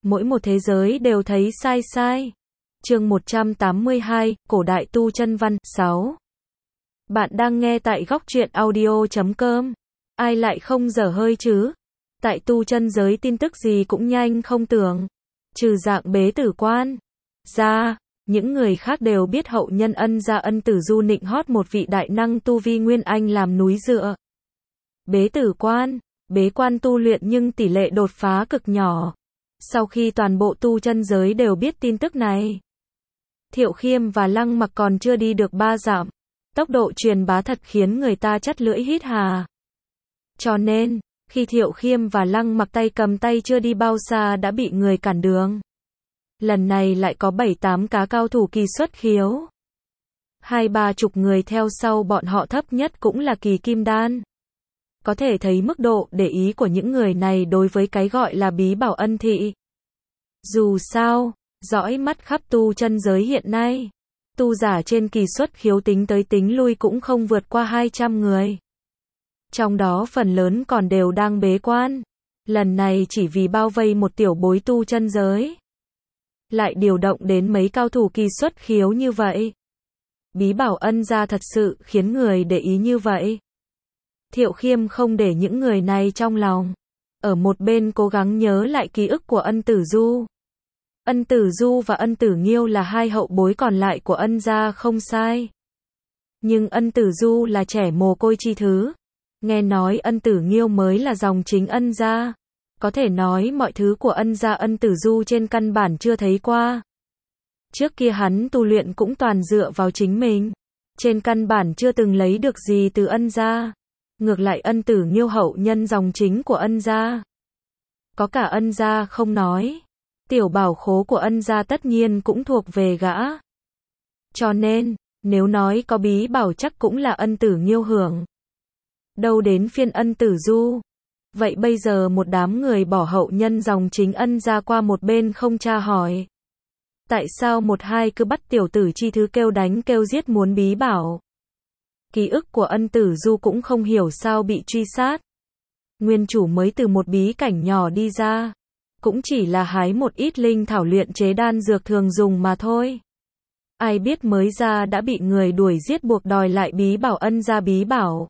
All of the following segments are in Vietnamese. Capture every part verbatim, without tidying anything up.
mỗi một thế giới đều thấy sai sai. Chương một trăm tám mươi hai, Cổ đại tu chân văn, sáu. Bạn đang nghe tại góc truyện audio chấm com. Ai lại không dở hơi chứ? Tại tu chân giới tin tức gì cũng nhanh không tưởng. Trừ dạng bế tử quan ra, những người khác đều biết hậu nhân Ân gia Ân Tử Du nịnh hót một vị đại năng tu vi nguyên anh làm núi dựa. Bế tử quan, bế quan tu luyện nhưng tỷ lệ đột phá cực nhỏ. Sau khi toàn bộ tu chân giới đều biết tin tức này, Thiệu Khiêm và Lăng Mặc còn chưa đi được ba dặm, tốc độ truyền bá thật khiến người ta chắt lưỡi hít hà. Cho nên, khi Thiệu Khiêm và Lăng Mặc tay cầm tay chưa đi bao xa đã bị người cản đường. Lần này lại có bảy tám cá cao thủ kỳ xuất khiếu. Hai ba chục người theo sau bọn họ, thấp nhất cũng là kỳ kim đan. Có thể thấy mức độ để ý của những người này đối với cái gọi là bí bảo Ân thị. Dù sao, dõi mắt khắp tu chân giới hiện nay, tu giả trên kỳ xuất khiếu tính tới tính lui cũng không vượt qua hai trăm người. Trong đó phần lớn còn đều đang bế quan. Lần này chỉ vì bao vây một tiểu bối tu chân giới, lại điều động đến mấy cao thủ kỳ xuất khiếu như vậy. Bí bảo Ân gia thật sự khiến người để ý như vậy. Thiệu Khiêm không để những người này trong lòng. Ở một bên cố gắng nhớ lại ký ức của Ân Tử Du. Ân Tử Du và Ân Tử Nghiêu là hai hậu bối còn lại của Ân gia không sai. Nhưng Ân Tử Du là trẻ mồ côi chi thứ. Nghe nói Ân Tử Nghiêu mới là dòng chính Ân gia. Có thể nói mọi thứ của Ân gia Ân Tử Du trên căn bản chưa thấy qua. Trước kia hắn tu luyện cũng toàn dựa vào chính mình. Trên căn bản chưa từng lấy được gì từ Ân gia. Ngược lại Ân Tử Nghiêu hậu nhân dòng chính của Ân gia. Có cả Ân gia không nói. Tiểu bảo khố của Ân gia tất nhiên cũng thuộc về gã. Cho nên, nếu nói có bí bảo chắc cũng là Ân Tử Nghiêu hưởng. Đâu đến phiên Ân Tử Du. Vậy bây giờ một đám người bỏ hậu nhân dòng chính Ân gia qua một bên không tra hỏi. Tại sao một hai cứ bắt tiểu tử chi thứ kêu đánh kêu giết muốn bí bảo? Ký ức của Ân Tử Du cũng không hiểu sao bị truy sát. Nguyên chủ mới từ một bí cảnh nhỏ đi ra. Cũng chỉ là hái một ít linh thảo luyện chế đan dược thường dùng mà thôi. Ai biết mới ra đã bị người đuổi giết buộc đòi lại bí bảo Ân gia bí bảo.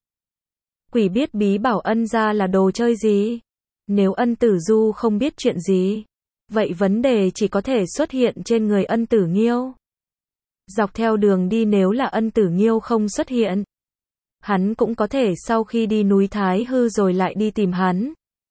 Quỷ biết bí bảo Ân gia là đồ chơi gì. Nếu Ân Tử Du không biết chuyện gì, vậy vấn đề chỉ có thể xuất hiện trên người Ân Tử Nghiêu. Dọc theo đường đi nếu là Ân Tử Nghiêu không xuất hiện, hắn cũng có thể sau khi đi núi Thái Hư rồi lại đi tìm hắn.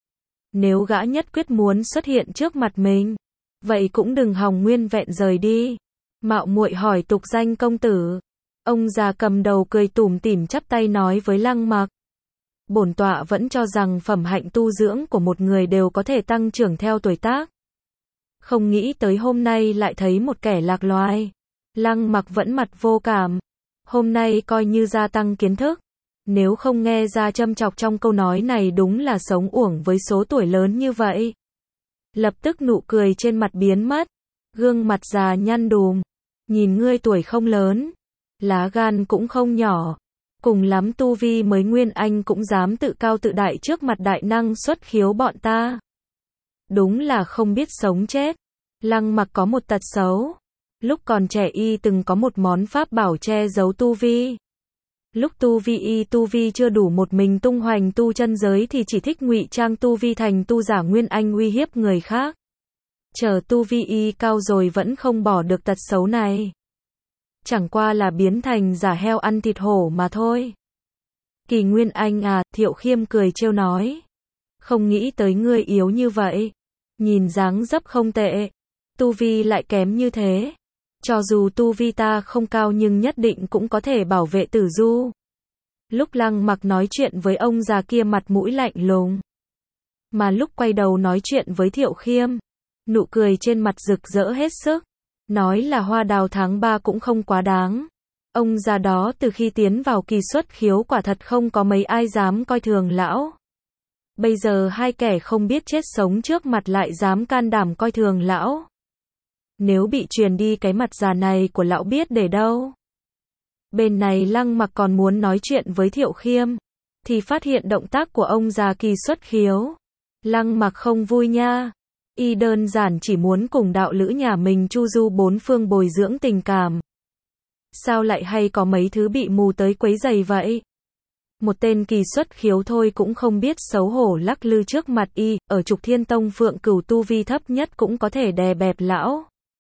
Nếu gã nhất quyết muốn xuất hiện trước mặt mình, vậy cũng đừng hòng nguyên vẹn rời đi. Mạo muội hỏi tục danh công tử. Ông già cầm đầu cười tủm tỉm chắp tay nói với Lăng Mặc. Bổn tọa vẫn cho rằng phẩm hạnh tu dưỡng của một người đều có thể tăng trưởng theo tuổi tác. Không nghĩ tới hôm nay lại thấy một kẻ lạc loài. Lăng Mặc vẫn mặt vô cảm. Hôm nay coi như gia tăng kiến thức. Nếu không nghe ra châm chọc trong câu nói này đúng là sống uổng với số tuổi lớn như vậy. Lập tức nụ cười trên mặt biến mất. Gương mặt già nhăn đùm. Nhìn ngươi tuổi không lớn, lá gan cũng không nhỏ. Cùng lắm tu vi mới nguyên anh cũng dám tự cao tự đại trước mặt đại năng xuất khiếu bọn ta. Đúng là không biết sống chết. Lăng Mặc có một tật xấu. Lúc còn trẻ y từng có một món pháp bảo che giấu tu vi. Lúc tu vi y tu vi chưa đủ một mình tung hoành tu chân giới thì chỉ thích ngụy trang tu vi thành tu giả nguyên anh uy hiếp người khác. Chờ tu vi y cao rồi vẫn không bỏ được tật xấu này. Chẳng qua là biến thành giả heo ăn thịt hổ mà thôi. Kỳ nguyên anh à, Thiệu Khiêm cười trêu nói. Không nghĩ tới ngươi yếu như vậy. Nhìn dáng dấp không tệ. Tu vi lại kém như thế. Cho dù tu vi ta không cao nhưng nhất định cũng có thể bảo vệ Tử Du. Lúc Lăng Mặc nói chuyện với ông già kia mặt mũi lạnh lùng. Mà lúc quay đầu nói chuyện với Thiệu Khiêm, nụ cười trên mặt rực rỡ hết sức. Nói là hoa đào tháng ba cũng không quá đáng. Ông già đó từ khi tiến vào kỳ xuất khiếu quả thật không có mấy ai dám coi thường lão. Bây giờ hai kẻ không biết chết sống trước mặt lại dám can đảm coi thường lão. Nếu bị truyền đi cái mặt già này của lão biết để đâu. Bên này Lăng Mặc còn muốn nói chuyện với Thiệu Khiêm, thì phát hiện động tác của ông già kỳ xuất khiếu. Lăng Mặc không vui nha. Y đơn giản chỉ muốn cùng đạo lữ nhà mình chu du bốn phương bồi dưỡng tình cảm. Sao lại hay có mấy thứ bị mù tới quấy rầy vậy? Một tên kỳ xuất khiếu thôi cũng không biết xấu hổ lắc lư trước mặt y, ở Trục Thiên Tông Phượng Cửu tu vi thấp nhất cũng có thể đè bẹp lão.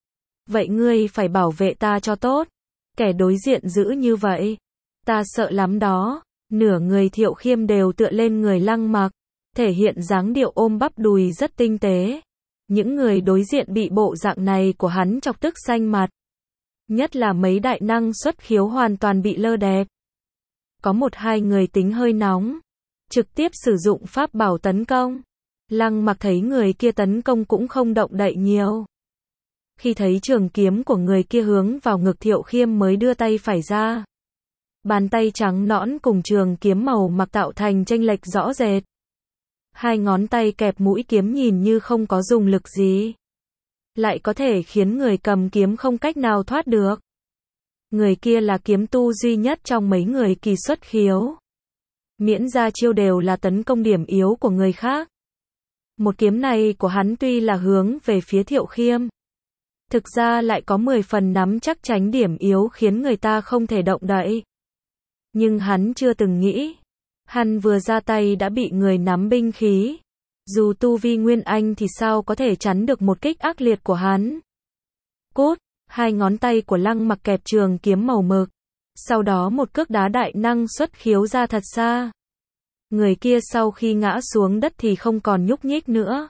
Vậy ngươi phải bảo vệ ta cho tốt. Kẻ đối diện dữ như vậy. Ta sợ lắm đó. Nửa người Thiệu Khiêm đều tựa lên người Lăng Mặc, thể hiện dáng điệu ôm bắp đùi rất tinh tế. Những người đối diện bị bộ dạng này của hắn chọc tức xanh mặt. Nhất là mấy đại năng xuất khiếu hoàn toàn bị lơ đẹp. Có một hai người tính hơi nóng, trực tiếp sử dụng pháp bảo tấn công. Lăng Mặc thấy người kia tấn công cũng không động đậy nhiều. Khi thấy trường kiếm của người kia hướng vào ngực Thiệu Khiêm mới đưa tay phải ra. Bàn tay trắng nõn cùng trường kiếm màu mặc tạo thành chênh lệch rõ rệt. Hai ngón tay kẹp mũi kiếm nhìn như không có dùng lực gì, lại có thể khiến người cầm kiếm không cách nào thoát được. Người kia là kiếm tu duy nhất trong mấy người kỳ xuất khiếu. Miễn ra chiêu đều là tấn công điểm yếu của người khác. Một kiếm này của hắn tuy là hướng về phía Thiệu Khiêm, thực ra lại có mười phần nắm chắc tránh điểm yếu khiến người ta không thể động đậy. Nhưng hắn chưa từng nghĩ, hắn vừa ra tay đã bị người nắm binh khí. Dù tu vi Nguyên Anh thì sao có thể chắn được một kích ác liệt của hắn. Cốt, hai ngón tay của Lăng Mặc kẹp trường kiếm màu mực. Sau đó một cước đá đại năng xuất khiếu ra thật xa. Người kia sau khi ngã xuống đất thì không còn nhúc nhích nữa.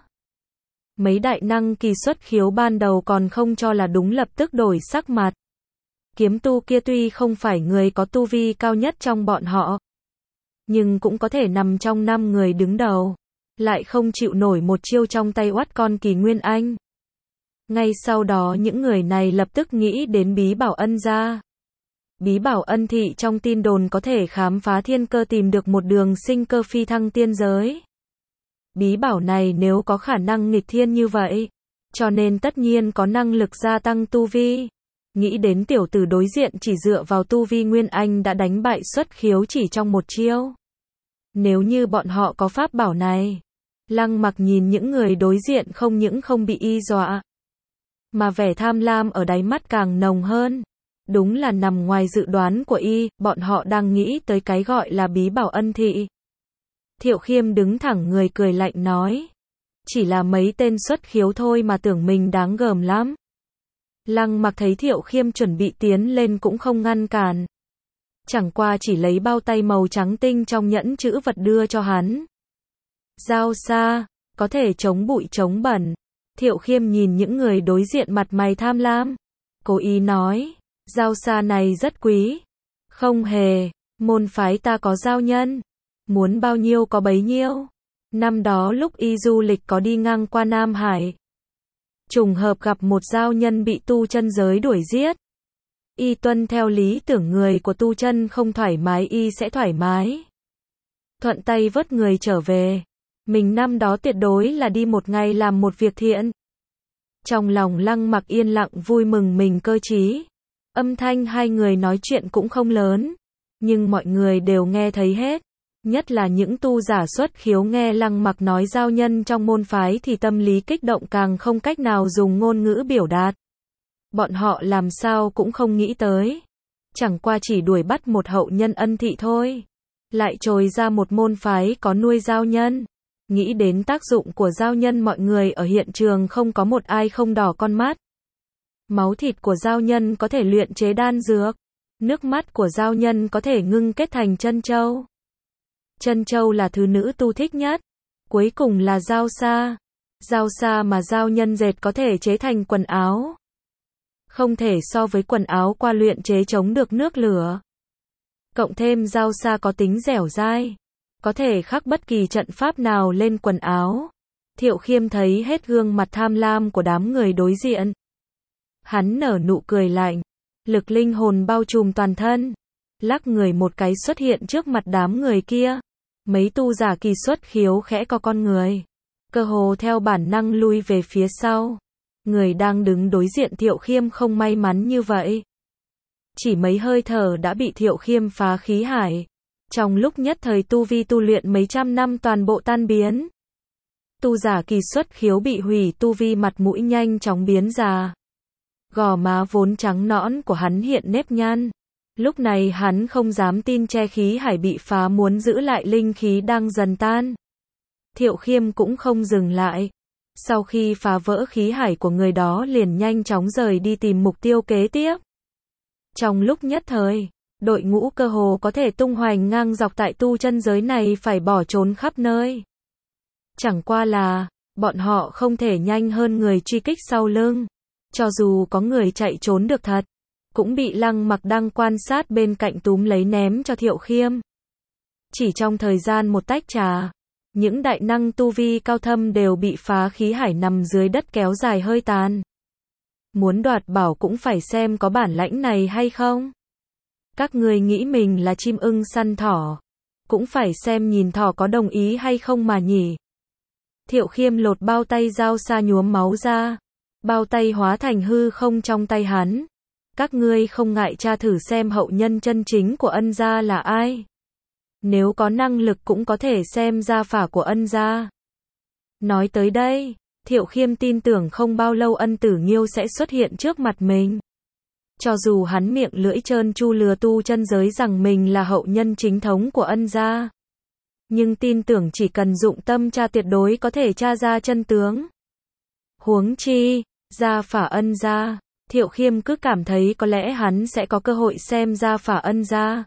Mấy đại năng kỳ xuất khiếu ban đầu còn không cho là đúng lập tức đổi sắc mặt. Kiếm tu kia tuy không phải người có tu vi cao nhất trong bọn họ, nhưng cũng có thể nằm trong năm người đứng đầu. Lại không chịu nổi một chiêu trong tay oát con kỳ Nguyên Anh. Ngay sau đó những người này lập tức nghĩ đến Bí Bảo Ân gia. Bí Bảo Ân thị trong tin đồn có thể khám phá thiên cơ tìm được một đường sinh cơ phi thăng tiên giới. Bí bảo này nếu có khả năng nghịch thiên như vậy, cho nên tất nhiên có năng lực gia tăng tu vi. Nghĩ đến tiểu tử đối diện chỉ dựa vào tu vi Nguyên Anh đã đánh bại xuất khiếu chỉ trong một chiêu. Nếu như bọn họ có pháp bảo này, Lăng Mặc nhìn những người đối diện không những không bị y dọa, mà vẻ tham lam ở đáy mắt càng nồng hơn. Đúng là nằm ngoài dự đoán của y, bọn họ đang nghĩ tới cái gọi là Bí Bảo Ân thị. Thiệu Khiêm đứng thẳng người cười lạnh nói, chỉ là mấy tên xuất khiếu thôi mà tưởng mình đáng gờm lắm. Lăng Mặc thấy Thiệu Khiêm chuẩn bị tiến lên cũng không ngăn cản. Chẳng qua chỉ lấy bao tay màu trắng tinh trong nhẫn chữ vật đưa cho hắn. Dao xa, có thể chống bụi chống bẩn. Thiệu Khiêm nhìn những người đối diện mặt mày tham lam, cố ý nói, dao xa này rất quý. Không hề, môn phái ta có giao nhân, muốn bao nhiêu có bấy nhiêu. Năm đó lúc y du lịch có đi ngang qua Nam Hải, trùng hợp gặp một giao nhân bị tu chân giới đuổi giết. Y tuân theo lý tưởng người của tu chân không thoải mái y sẽ thoải mái, thuận tay vớt người trở về. Mình năm đó tuyệt đối là đi một ngày làm một việc thiện. Trong lòng Lăng Mặc yên lặng vui mừng mình cơ trí. Âm thanh hai người nói chuyện cũng không lớn, nhưng mọi người đều nghe thấy hết. Nhất là những tu giả xuất khiếu nghe Lăng Mặc nói giao nhân trong môn phái thì tâm lý kích động càng không cách nào dùng ngôn ngữ biểu đạt. Bọn họ làm sao cũng không nghĩ tới. Chẳng qua chỉ đuổi bắt một hậu nhân Ân thị thôi, lại trồi ra một môn phái có nuôi giao nhân. Nghĩ đến tác dụng của giao nhân mọi người ở hiện trường không có một ai không đỏ con mắt. Máu thịt của giao nhân có thể luyện chế đan dược. Nước mắt của giao nhân có thể ngưng kết thành chân châu. Chân châu là thứ nữ tu thích nhất. Cuối cùng là dao sa. Dao sa mà giao nhân dệt có thể chế thành quần áo. Không thể so với quần áo qua luyện chế chống được nước lửa. Cộng thêm dao sa có tính dẻo dai, có thể khắc bất kỳ trận pháp nào lên quần áo. Thiệu Khiêm thấy hết gương mặt tham lam của đám người đối diện. Hắn nở nụ cười lạnh, lực linh hồn bao trùm toàn thân, lắc người một cái xuất hiện trước mặt đám người kia. Mấy tu giả kỳ xuất khiếu khẽ co con người, cơ hồ theo bản năng lui về phía sau. Người đang đứng đối diện Thiệu Khiêm không may mắn như vậy. Chỉ mấy hơi thở đã bị Thiệu Khiêm phá khí hải. Trong lúc nhất thời tu vi tu luyện mấy trăm năm toàn bộ tan biến. Tu giả kỳ xuất khiếu bị hủy, tu vi mặt mũi nhanh chóng biến già. Gò má vốn trắng nõn của hắn hiện nếp nhăn. Lúc này hắn không dám tin che khí hải bị phá, muốn giữ lại linh khí đang dần tan. Thiệu Khiêm cũng không dừng lại. Sau khi phá vỡ khí hải của người đó liền nhanh chóng rời đi tìm mục tiêu kế tiếp. Trong lúc nhất thời, đội ngũ cơ hồ có thể tung hoành ngang dọc tại tu chân giới này phải bỏ trốn khắp nơi. Chẳng qua là, bọn họ không thể nhanh hơn người truy kích sau lưng. Cho dù có người chạy trốn được thật, cũng bị Lăng Mặc đang quan sát bên cạnh túm lấy ném cho Thiệu Khiêm. Chỉ trong thời gian một tách trà, những đại năng tu vi cao thâm đều bị phá khí hải nằm dưới đất kéo dài hơi tàn. Muốn đoạt bảo cũng phải xem có bản lãnh này hay không. Các người nghĩ mình là chim ưng săn thỏ, cũng phải xem nhìn thỏ có đồng ý hay không mà nhỉ. Thiệu Khiêm lột bao tay dao sa nhuốm máu ra, bao tay hóa thành hư không trong tay hắn. Các ngươi không ngại tra thử xem hậu nhân chân chính của Ân gia là ai. Nếu có năng lực cũng có thể xem gia phả của Ân gia. Nói tới đây, Thiệu Khiêm tin tưởng không bao lâu Ân Tử Nghiêu sẽ xuất hiện trước mặt mình. Cho dù hắn miệng lưỡi trơn tru lừa tu chân giới rằng mình là hậu nhân chính thống của Ân gia, nhưng tin tưởng chỉ cần dụng tâm tra tuyệt đối có thể tra ra chân tướng. Huống chi, gia phả Ân gia, Thiệu Khiêm cứ cảm thấy có lẽ hắn sẽ có cơ hội xem gia phả Ân gia.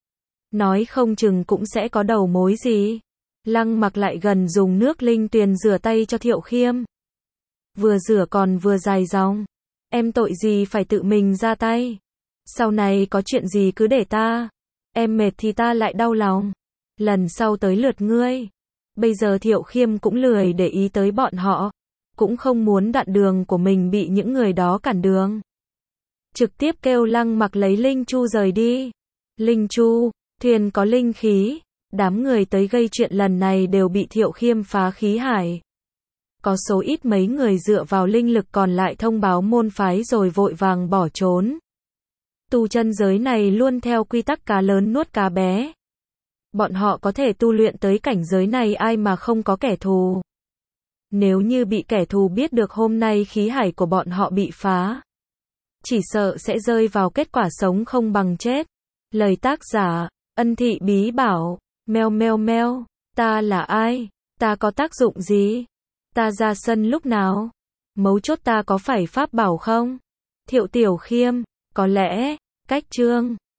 Nói không chừng cũng sẽ có đầu mối gì. Lăng Mặc lại gần dùng nước linh tuyền rửa tay cho Thiệu Khiêm. Vừa rửa còn vừa dài dòng. Em tội gì phải tự mình ra tay. Sau này có chuyện gì cứ để ta. Em mệt thì ta lại đau lòng. Lần sau tới lượt ngươi. Bây giờ Thiệu Khiêm cũng lười để ý tới bọn họ. Cũng không muốn đoạn đường của mình bị những người đó cản đường. Trực tiếp kêu Lăng Mặc lấy linh chu rời đi. Linh chu, thuyền có linh khí. Đám người tới gây chuyện lần này đều bị Thiệu Khiêm phá khí hải. Có số ít mấy người dựa vào linh lực còn lại thông báo môn phái rồi vội vàng bỏ trốn. Tu chân giới này luôn theo quy tắc cá lớn nuốt cá bé. Bọn họ có thể tu luyện tới cảnh giới này ai mà không có kẻ thù. Nếu như bị kẻ thù biết được hôm nay khí hải của bọn họ bị phá, chỉ sợ sẽ rơi vào kết quả sống không bằng chết. Lời tác giả, Ân Thị Bí Bảo. Meo meo meo, ta là ai? Ta có tác dụng gì? Ta ra sân lúc nào? Mấu chốt ta có phải pháp bảo không? Thiệu Tiểu Khiêm, có lẽ, cách chương